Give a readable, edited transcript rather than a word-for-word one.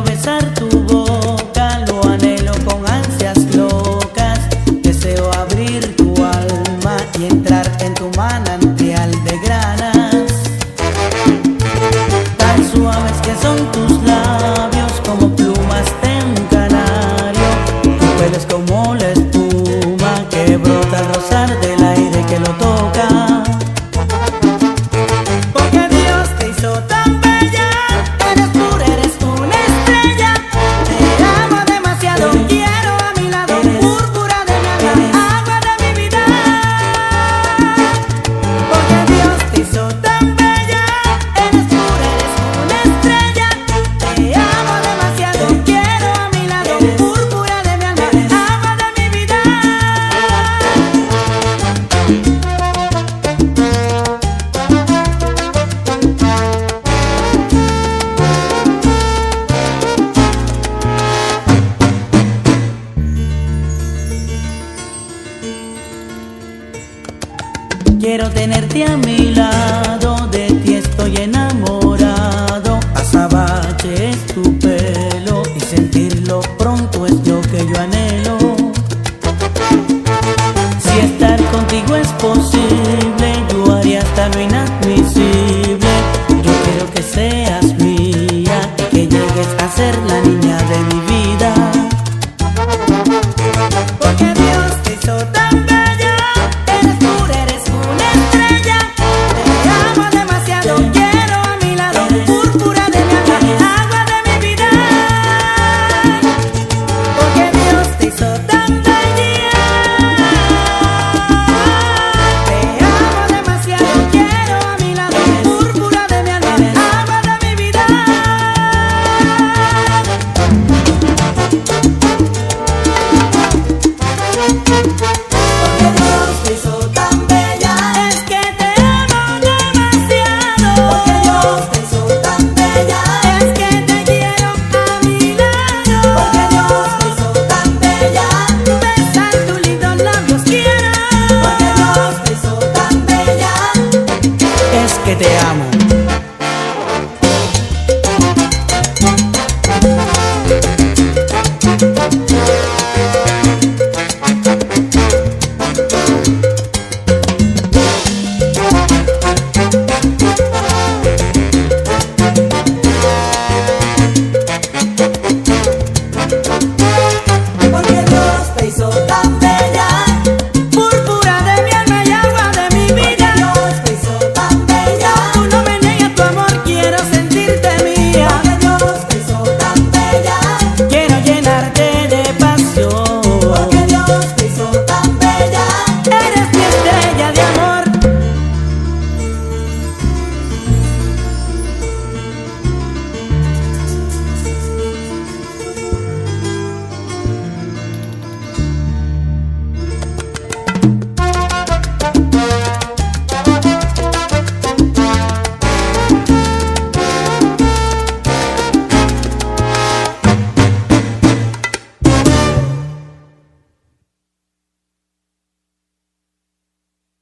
besar tu boca, lo anhelo con ansias locas. Deseo abrir tu alma y entrar en tu manantial de granas. Tan suaves que son tus labios, como plumas de un canario. Tu pelo es como la espuma que brota al rozar del aire que lo toca. Porque Dios te hizo tan bella, eres pura, eres una estrella. Te amo demasiado, quiero a mi lado, púrpura de mi alma, agua de mi vida. Porque Dios te hizo tan bella, eres pura, eres una estrella. Te amo demasiado, quiero a mi lado, púrpura de mi alma, agua de mi vida. Quiero tenerte a mi lado, de ti estoy enamorado. Azabache es tu pelo y sentirlo pronto es lo que yo anhelo. Si estar contigo es posible, yo haría hasta lo inadmisible. Yo quiero que seas mía y que llegues a ser la niña de mi vida.